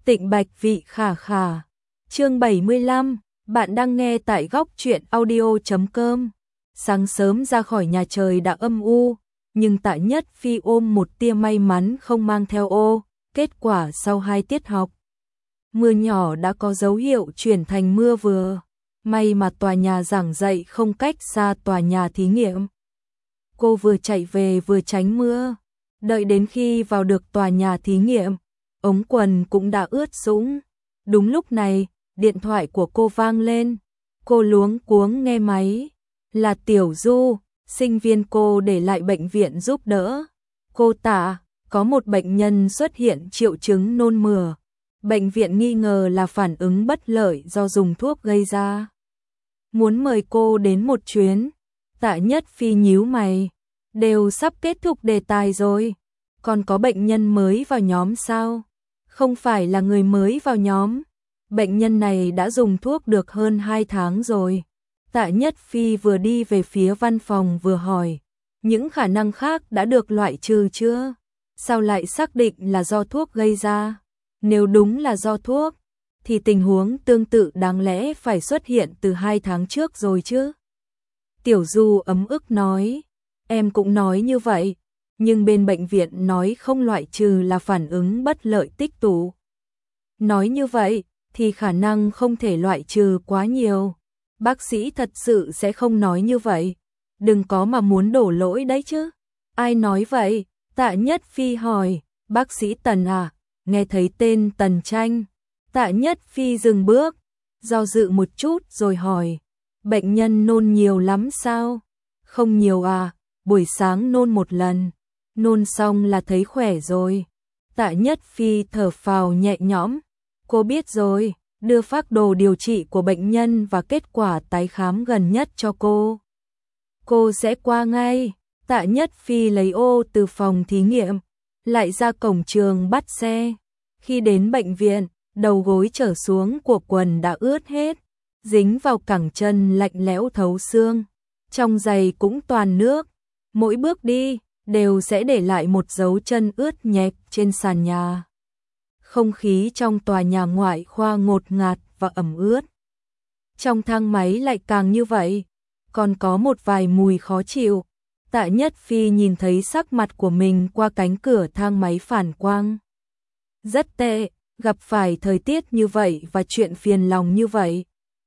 Tịnh Bạch Vị Khả Khả. Chương 75, bạn đang nghe tại góc truyện audio.com. Sáng sớm ra khỏi nhà trời đã âm u, nhưng Tạ Nhất Phi ôm một tia may mắn không mang theo ô, kết quả sau 2 tiết học, mưa nhỏ đã có dấu hiệu chuyển thành mưa vừa. May mà tòa nhà giảng dạy không cách xa tòa nhà thí nghiệm. Cô vừa chạy về vừa tránh mưa, đợi đến khi vào được tòa nhà thí nghiệm, ống quần cũng đã ướt sũng. Đúng lúc này, điện thoại của cô vang lên. Cô luống cuống nghe máy. Là Tiểu Du, sinh viên cô để lại bệnh viện giúp đỡ. Cô Tạ, có một bệnh nhân xuất hiện triệu chứng nôn mửa. Bệnh viện nghi ngờ là phản ứng bất lợi do dùng thuốc gây ra. Muốn mời cô đến một chuyến. Tạ Nhất Phi nhíu mày. Đều sắp kết thúc đề tài rồi. Còn có bệnh nhân mới vào nhóm sao? Không phải là người mới vào nhóm. Bệnh nhân này đã dùng thuốc được hơn 2 tháng rồi. Tạ Nhất Phi vừa đi về phía văn phòng vừa hỏi. Những khả năng khác đã được loại trừ chưa? Sao lại xác định là do thuốc gây ra? Nếu đúng là do thuốc, thì tình huống tương tự đáng lẽ phải xuất hiện từ 2 tháng trước rồi chứ? Tiểu Du ấm ức nói. Em cũng nói như vậy, nhưng bên bệnh viện nói không loại trừ là phản ứng bất lợi tích tụ. Nói như vậy, thì khả năng không thể loại trừ quá nhiều. Bác sĩ thật sự sẽ không nói như vậy. Đừng có mà muốn đổ lỗi đấy chứ. Ai nói vậy? Tạ Nhất Phi hỏi. Bác sĩ Tần à? Nghe thấy tên Tần Tranh. Tạ Nhất Phi dừng bước, do dự một chút rồi hỏi. Bệnh nhân nôn nhiều lắm sao? Không nhiều à, buổi sáng nôn một lần. Nôn xong là thấy khỏe rồi. Tạ Nhất Phi thở phào nhẹ nhõm. Cô biết rồi, đưa phác đồ điều trị của bệnh nhân và kết quả tái khám gần nhất cho cô. Cô sẽ qua ngay. Tạ Nhất Phi lấy ô từ phòng thí nghiệm, lại ra cổng trường bắt xe. Khi đến bệnh viện, đầu gối trở xuống của quần đã ướt hết, dính vào cẳng chân lạnh lẽo thấu xương. Trong giày cũng toàn nước, mỗi bước đi đều sẽ để lại một dấu chân ướt nhẹp trên sàn nhà. Không khí trong tòa nhà ngoại khoa ngột ngạt và ẩm ướt. Trong thang máy lại càng như vậy, còn có một vài mùi khó chịu. Tạ Nhất Phi nhìn thấy sắc mặt của mình qua cánh cửa thang máy phản quang. Rất tệ, gặp phải thời tiết như vậy và chuyện phiền lòng như vậy.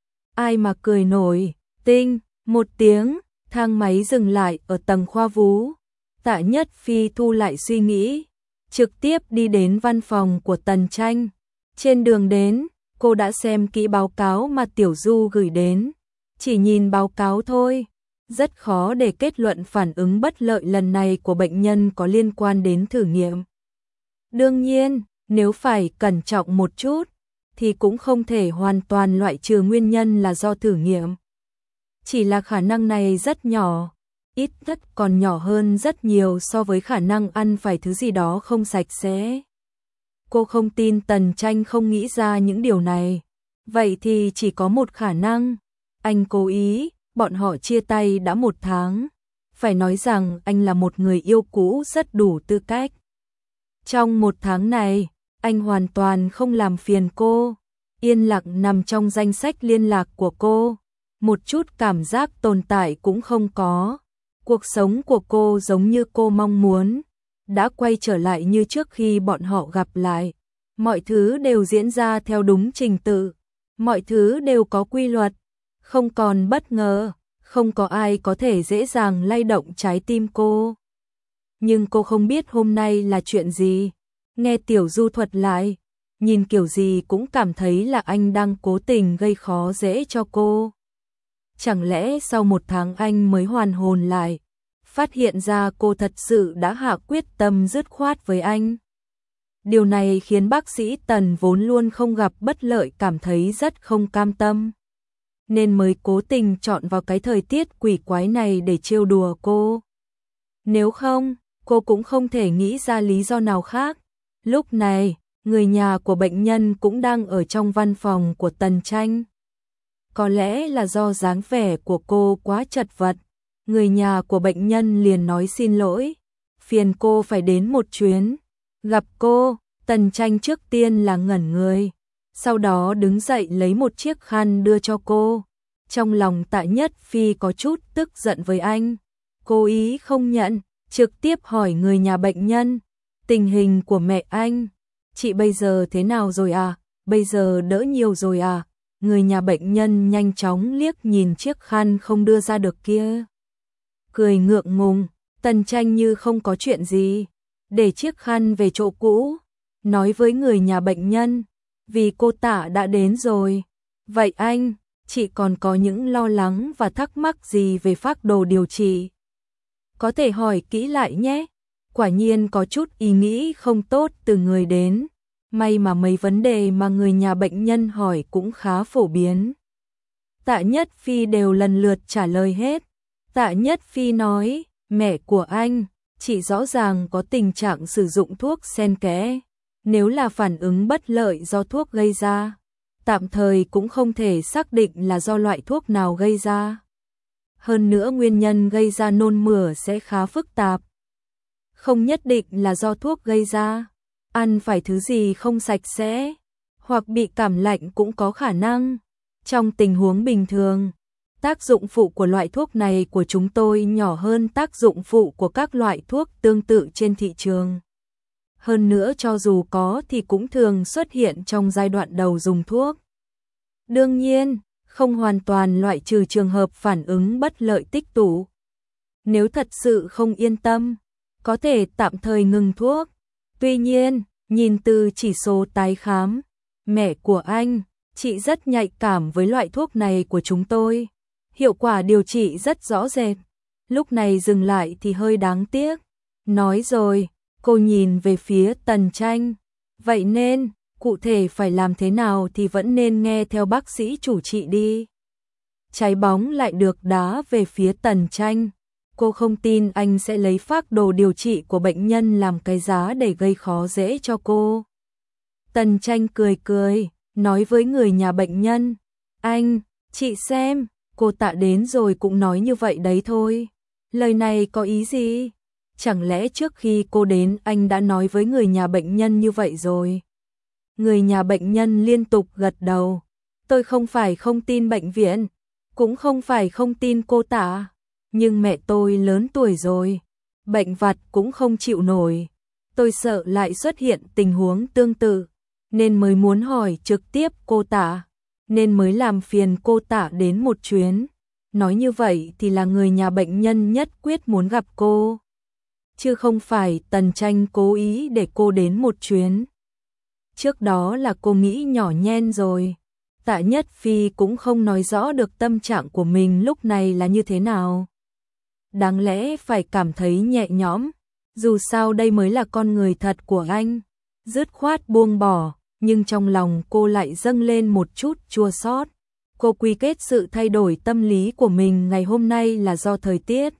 Ai mà cười nổi. Tinh, một tiếng, thang máy dừng lại ở tầng khoa vú. Tạ Nhất Phi thu lại suy nghĩ, trực tiếp đi đến văn phòng của Tần Tranh. Trên đường đến, cô đã xem kỹ báo cáo mà Tiểu Du gửi đến. Chỉ nhìn báo cáo thôi, rất khó để kết luận phản ứng bất lợi lần này của bệnh nhân có liên quan đến thử nghiệm. Đương nhiên, nếu phải cẩn trọng một chút, thì cũng không thể hoàn toàn loại trừ nguyên nhân là do thử nghiệm. Chỉ là khả năng này rất nhỏ, ít nhất còn nhỏ hơn rất nhiều so với khả năng ăn phải thứ gì đó không sạch sẽ. Cô không tin Tần Tranh không nghĩ ra những điều này. Vậy thì chỉ có một khả năng. Anh cố ý, bọn họ chia tay đã 1 tháng. Phải nói rằng anh là một người yêu cũ rất đủ tư cách. Trong 1 tháng này, anh hoàn toàn không làm phiền cô. Yên lặng nằm trong danh sách liên lạc của cô. Một chút cảm giác tồn tại cũng không có. Cuộc sống của cô giống như cô mong muốn, đã quay trở lại như trước khi bọn họ gặp lại. Mọi thứ đều diễn ra theo đúng trình tự, mọi thứ đều có quy luật, không còn bất ngờ, không có ai có thể dễ dàng lay động trái tim cô. Nhưng cô không biết hôm nay là chuyện gì. Nghe Tiểu Du thuật lại, nhìn kiểu gì cũng cảm thấy là anh đang cố tình gây khó dễ cho cô. Chẳng lẽ sau 1 tháng anh mới hoàn hồn lại, phát hiện ra cô thật sự đã hạ quyết tâm dứt khoát với anh. Điều này khiến bác sĩ Tần vốn luôn không gặp bất lợi cảm thấy rất không cam tâm, nên mới cố tình chọn vào cái thời tiết quỷ quái này để trêu đùa cô. Nếu không, cô cũng không thể nghĩ ra lý do nào khác. Lúc này, người nhà của bệnh nhân cũng đang ở trong văn phòng của Tần Tranh. Có lẽ là do dáng vẻ của cô quá chật vật, người nhà của bệnh nhân liền nói xin lỗi, phiền cô phải đến một chuyến, gặp cô. Tần Tranh trước tiên là ngẩn người, sau đó đứng dậy lấy một chiếc khăn đưa cho cô. Trong lòng Tạ Nhất Phi có chút tức giận với anh, cố ý không nhận, trực tiếp hỏi người nhà bệnh nhân, tình hình của mẹ anh, chị bây giờ thế nào rồi à, bây giờ đỡ nhiều rồi à? Người nhà bệnh nhân nhanh chóng liếc nhìn chiếc khăn không đưa ra được kia, cười ngượng ngùng. Tần Tranh như không có chuyện gì, để chiếc khăn về chỗ cũ, nói với người nhà bệnh nhân, vì cô Tạ đã đến rồi. Vậy anh, chị còn có những lo lắng và thắc mắc gì về phác đồ điều trị? Có thể hỏi kỹ lại nhé. Quả nhiên có chút ý nghĩ không tốt từ người đến. May mà mấy vấn đề mà người nhà bệnh nhân hỏi cũng khá phổ biến. Tạ Nhất Phi đều lần lượt trả lời hết. Tạ Nhất Phi nói, mẹ của anh, chị rõ ràng có tình trạng sử dụng thuốc xen kẽ. Nếu là phản ứng bất lợi do thuốc gây ra, tạm thời cũng không thể xác định là do loại thuốc nào gây ra. Hơn nữa nguyên nhân gây ra nôn mửa sẽ khá phức tạp. Không nhất định là do thuốc gây ra. Ăn phải thứ gì không sạch sẽ, hoặc bị cảm lạnh cũng có khả năng. Trong tình huống bình thường, tác dụng phụ của loại thuốc này của chúng tôi nhỏ hơn tác dụng phụ của các loại thuốc tương tự trên thị trường. Hơn nữa cho dù có thì cũng thường xuất hiện trong giai đoạn đầu dùng thuốc. Đương nhiên, không hoàn toàn loại trừ trường hợp phản ứng bất lợi tích tụ. Nếu thật sự không yên tâm, có thể tạm thời ngừng thuốc. Tuy nhiên, nhìn từ chỉ số tái khám, mẹ của anh, chị rất nhạy cảm với loại thuốc này của chúng tôi. Hiệu quả điều trị rất rõ rệt. Lúc này dừng lại thì hơi đáng tiếc. Nói rồi, cô nhìn về phía Tần Tranh. Vậy nên, cụ thể phải làm thế nào thì vẫn nên nghe theo bác sĩ chủ trị đi. Trái bóng lại được đá về phía Tần Tranh. Cô không tin anh sẽ lấy phác đồ điều trị của bệnh nhân làm cái giá để gây khó dễ cho cô. Tần Tranh cười cười, nói với người nhà bệnh nhân. Anh, chị xem, cô Tạ đến rồi cũng nói như vậy đấy thôi. Lời này có ý gì? Chẳng lẽ trước khi cô đến anh đã nói với người nhà bệnh nhân như vậy rồi? Người nhà bệnh nhân liên tục gật đầu. Tôi không phải không tin bệnh viện, cũng không phải không tin cô Tạ. Nhưng mẹ tôi lớn tuổi rồi, bệnh vặt cũng không chịu nổi. Tôi sợ lại xuất hiện tình huống tương tự, nên mới muốn hỏi trực tiếp cô Tạ, nên mới làm phiền cô Tạ đến một chuyến. Nói như vậy thì là người nhà bệnh nhân nhất quyết muốn gặp cô, chứ không phải Tần Tranh cố ý để cô đến một chuyến. Trước đó là cô nghĩ nhỏ nhen rồi. Tạ Nhất Phi cũng không nói rõ được tâm trạng của mình lúc này là như thế nào. Đáng lẽ phải cảm thấy nhẹ nhõm, dù sao đây mới là con người thật của anh. Dứt khoát buông bỏ, nhưng trong lòng cô lại dâng lên một chút chua xót. Cô quy kết sự thay đổi tâm lý của mình ngày hôm nay là do thời tiết.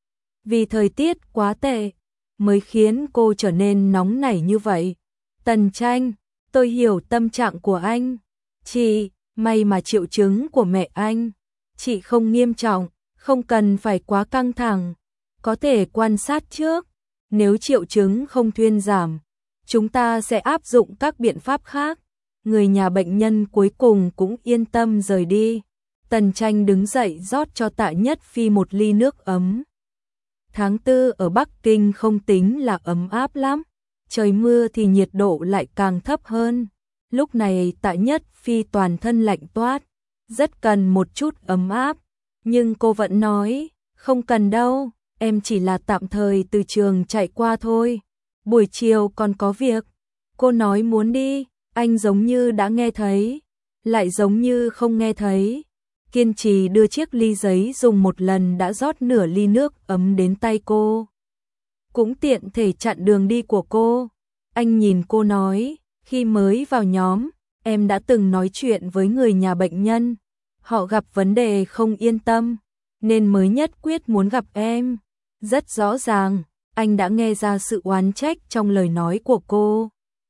Vì thời tiết quá tệ, mới khiến cô trở nên nóng nảy như vậy. Tần Tranh, tôi hiểu tâm trạng của anh. Chị, may mà triệu chứng của mẹ anh, chị không nghiêm trọng, không cần phải quá căng thẳng, có thể quan sát trước. Nếu triệu chứng không thuyên giảm, chúng ta sẽ áp dụng các biện pháp khác. Người nhà bệnh nhân cuối cùng cũng yên tâm rời đi. Tần Tranh đứng dậy rót cho Tạ Nhất Phi một ly nước ấm. Tháng 4 ở Bắc Kinh không tính là ấm áp lắm, trời mưa thì nhiệt độ lại càng thấp hơn. Lúc này Tạ Nhất Phi toàn thân lạnh toát, rất cần một chút ấm áp. Nhưng cô vẫn nói, không cần đâu, em chỉ là tạm thời từ trường chạy qua thôi. Buổi chiều còn có việc. Cô nói muốn đi, anh giống như đã nghe thấy, lại giống như không nghe thấy. Kiên trì đưa chiếc ly giấy dùng một lần đã rót nửa ly nước ấm đến tay cô. Cũng tiện thể chặn đường đi của cô. Anh nhìn cô nói, khi mới vào nhóm, em đã từng nói chuyện với người nhà bệnh nhân. Họ gặp vấn đề không yên tâm, nên mới nhất quyết muốn gặp em. Rất rõ ràng, anh đã nghe ra sự oán trách trong lời nói của cô.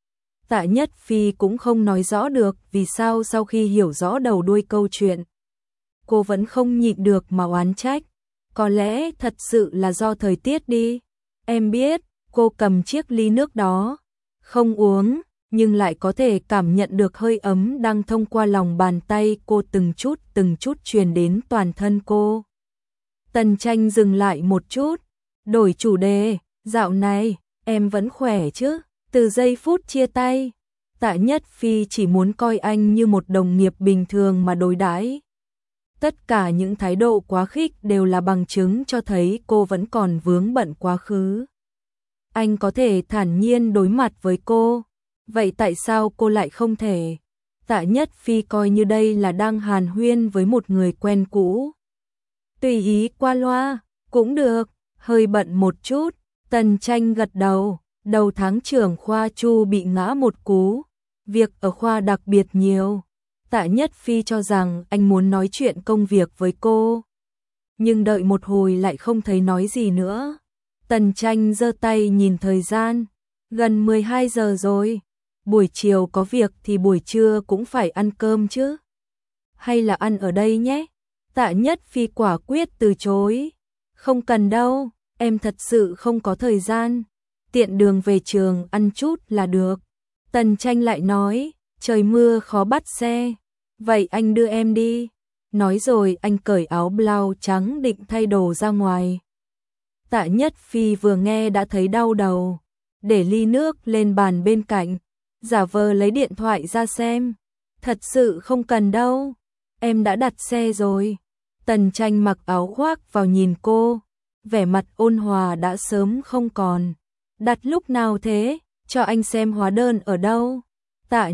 Tạ Nhất Phi cũng không nói rõ được vì sao sau khi hiểu rõ đầu đuôi câu chuyện, cô vẫn không nhịn được mà oán trách. Có lẽ thật sự là do thời tiết đi. Em biết, cô cầm chiếc ly nước đó, không uống, nhưng lại có thể cảm nhận được hơi ấm đang thông qua lòng bàn tay cô từng chút truyền đến toàn thân cô. Tần Tranh dừng lại một chút, đổi chủ đề, dạo này, em vẫn khỏe chứ? Từ giây phút chia tay, Tạ Nhất Phi chỉ muốn coi anh như một đồng nghiệp bình thường mà đối đãi. Tất cả những thái độ quá khích đều là bằng chứng cho thấy cô vẫn còn vướng bận quá khứ. Anh có thể thản nhiên đối mặt với cô, vậy tại sao cô lại không thể? Tạ Nhất Phi coi như đây là đang hàn huyên với một người quen cũ. Tùy ý qua loa, cũng được, hơi bận một chút. Tần Tranh gật đầu, đầu tháng trưởng khoa Chu bị ngã một cú, việc ở khoa đặc biệt nhiều. Tạ Nhất Phi cho rằng anh muốn nói chuyện công việc với cô, nhưng đợi một hồi lại không thấy nói gì nữa. Tần Tranh giơ tay nhìn thời gian, gần 12 giờ rồi, buổi chiều có việc thì buổi trưa cũng phải ăn cơm chứ. Hay là ăn ở đây nhé? Tạ Nhất Phi quả quyết từ chối. Không cần đâu, em thật sự không có thời gian, tiện đường về trường ăn chút là được. Tần Tranh lại nói, trời mưa khó bắt xe, vậy anh đưa em đi. Nói rồi anh cởi áo blau trắng định thay đồ ra ngoài. Tạ Nhất Phi vừa nghe đã thấy đau đầu, để ly nước lên bàn bên cạnh, giả vờ lấy điện thoại ra xem. Thật sự không cần đâu, em đã đặt xe rồi. Tần Tranh mặc áo khoác vào nhìn cô, vẻ mặt ôn hòa đã sớm không còn. Đặt lúc nào thế, cho anh xem hóa đơn ở đâu. Tạ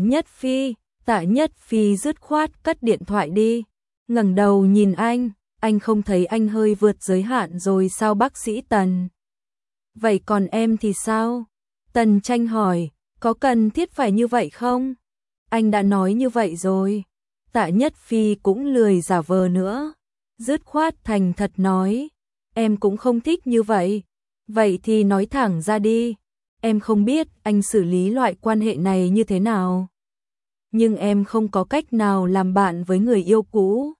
Nhất Phi dứt khoát cất điện thoại đi, ngẩng đầu nhìn anh không thấy anh hơi vượt giới hạn rồi sao bác sĩ Tần? Vậy còn em thì sao? Tần Tranh hỏi, có cần thiết phải như vậy không? Anh đã nói như vậy rồi. Tạ Nhất Phi cũng lười giả vờ nữa, dứt khoát thành thật nói, em cũng không thích như vậy. Vậy thì nói thẳng ra đi, em không biết anh xử lý loại quan hệ này như thế nào. Nhưng em không có cách nào làm bạn với người yêu cũ.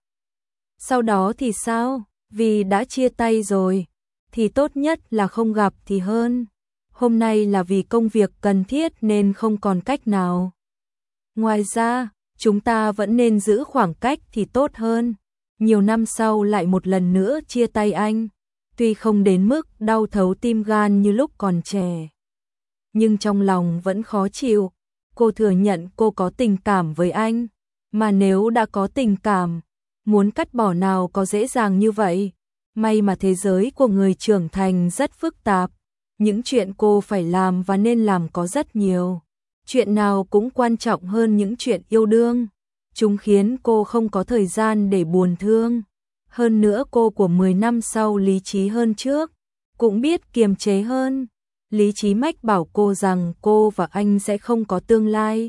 Sau đó thì sao? Vì đã chia tay rồi, thì tốt nhất là không gặp thì hơn. Hôm nay là vì công việc cần thiết nên không còn cách nào. Ngoài ra, chúng ta vẫn nên giữ khoảng cách thì tốt hơn. Nhiều năm sau lại một lần nữa chia tay anh, tuy không đến mức đau thấu tim gan như lúc còn trẻ, nhưng trong lòng vẫn khó chịu. Cô thừa nhận cô có tình cảm với anh, mà nếu đã có tình cảm, muốn cắt bỏ nào có dễ dàng như vậy. May mà thế giới của người trưởng thành rất phức tạp, những chuyện cô phải làm và nên làm có rất nhiều. Chuyện nào cũng quan trọng hơn những chuyện yêu đương. Chúng khiến cô không có thời gian để buồn thương. Hơn nữa cô của 10 năm sau lý trí hơn trước, cũng biết kiềm chế hơn. Lý trí mách bảo cô rằng cô và anh sẽ không có tương lai.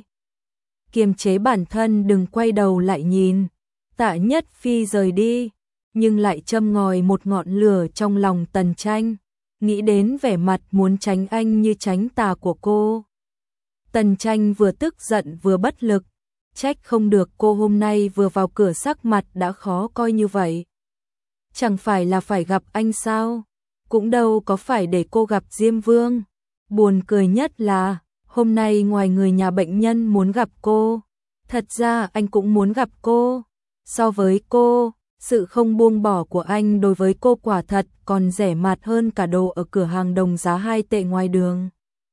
Kiềm chế bản thân đừng quay đầu lại nhìn. Tạ Nhất Phi rời đi, nhưng lại châm ngòi một ngọn lửa trong lòng Tần Tranh, nghĩ đến vẻ mặt muốn tránh anh như tránh tà của cô. Tần Tranh vừa tức giận vừa bất lực, trách không được cô hôm nay vừa vào cửa sắc mặt đã khó coi như vậy. Chẳng phải là phải gặp anh sao? Cũng đâu có phải để cô gặp Diêm Vương. Buồn cười nhất là, hôm nay ngoài người nhà bệnh nhân muốn gặp cô, thật ra anh cũng muốn gặp cô. So với cô, sự không buông bỏ của anh đối với cô quả thật còn rẻ mạt hơn cả đồ ở cửa hàng đồng giá 2 tệ ngoài đường.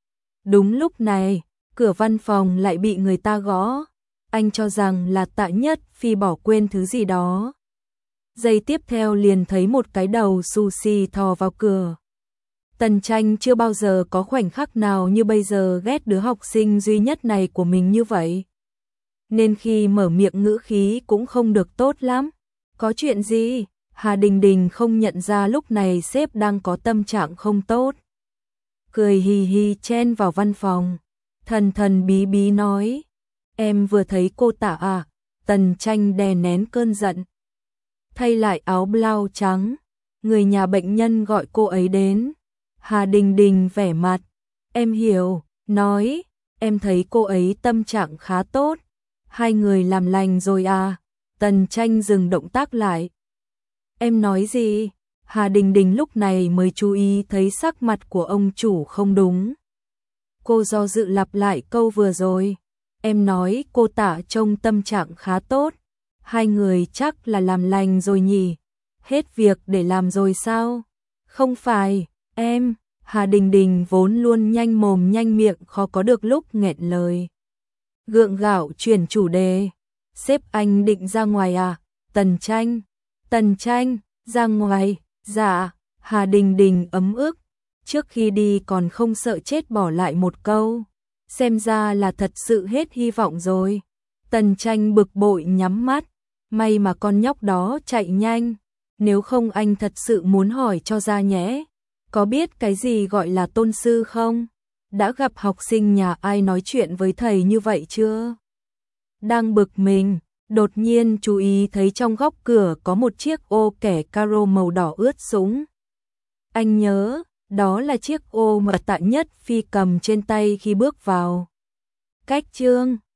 Đúng lúc này, cửa văn phòng lại bị người ta gõ. Anh cho rằng là Tạ Nhất Phi bỏ quên thứ gì đó. Giây tiếp theo liền thấy một cái đầu xù xì thò vào cửa. Tần Tranh chưa bao giờ có khoảnh khắc nào như bây giờ ghét đứa học sinh duy nhất này của mình như vậy. Nên khi mở miệng ngữ khí cũng không được tốt lắm. Có chuyện gì? Hà Đình Đình không nhận ra lúc này sếp đang có tâm trạng không tốt. Cười hì hì chen vào văn phòng. Thần thần bí bí nói. Em vừa thấy cô Tạ à? Tần Tranh đè nén cơn giận. Thay lại áo blau trắng. Người nhà bệnh nhân gọi cô ấy đến. Hà Đình Đình vẻ mặt. Em hiểu, nói. Em thấy cô ấy tâm trạng khá tốt. Hai người làm lành rồi à? Tần Tranh dừng động tác lại. Em nói gì? Hà Đình Đình lúc này mới chú ý thấy sắc mặt của ông chủ không đúng. Cô do dự lặp lại câu vừa rồi. Em nói cô Tạ trông tâm trạng khá tốt. Hai người chắc là làm lành rồi nhỉ? Hết việc để làm rồi sao? Không phải, em. Hà Đình Đình vốn luôn nhanh mồm nhanh miệng khó có được lúc nghẹn lời. Gượng gạo chuyển chủ đề. Sếp anh định ra ngoài à? Tần Tranh, ra ngoài, dạ. Hà Đình Đình ấm ức. Trước khi đi còn không sợ chết bỏ lại một câu. Xem ra là thật sự hết hy vọng rồi. Tần Tranh bực bội nhắm mắt. May mà con nhóc đó chạy nhanh. Nếu không anh thật sự muốn hỏi cho ra nhé. Có biết cái gì gọi là tôn sư không? Đã gặp học sinh nhà ai nói chuyện với thầy như vậy chưa? Đang bực mình, đột nhiên chú ý thấy trong góc cửa có một chiếc ô kẻ caro màu đỏ ướt sũng. Anh nhớ, đó là chiếc ô mà Tạ Nhất Phi cầm trên tay khi bước vào. Cách chương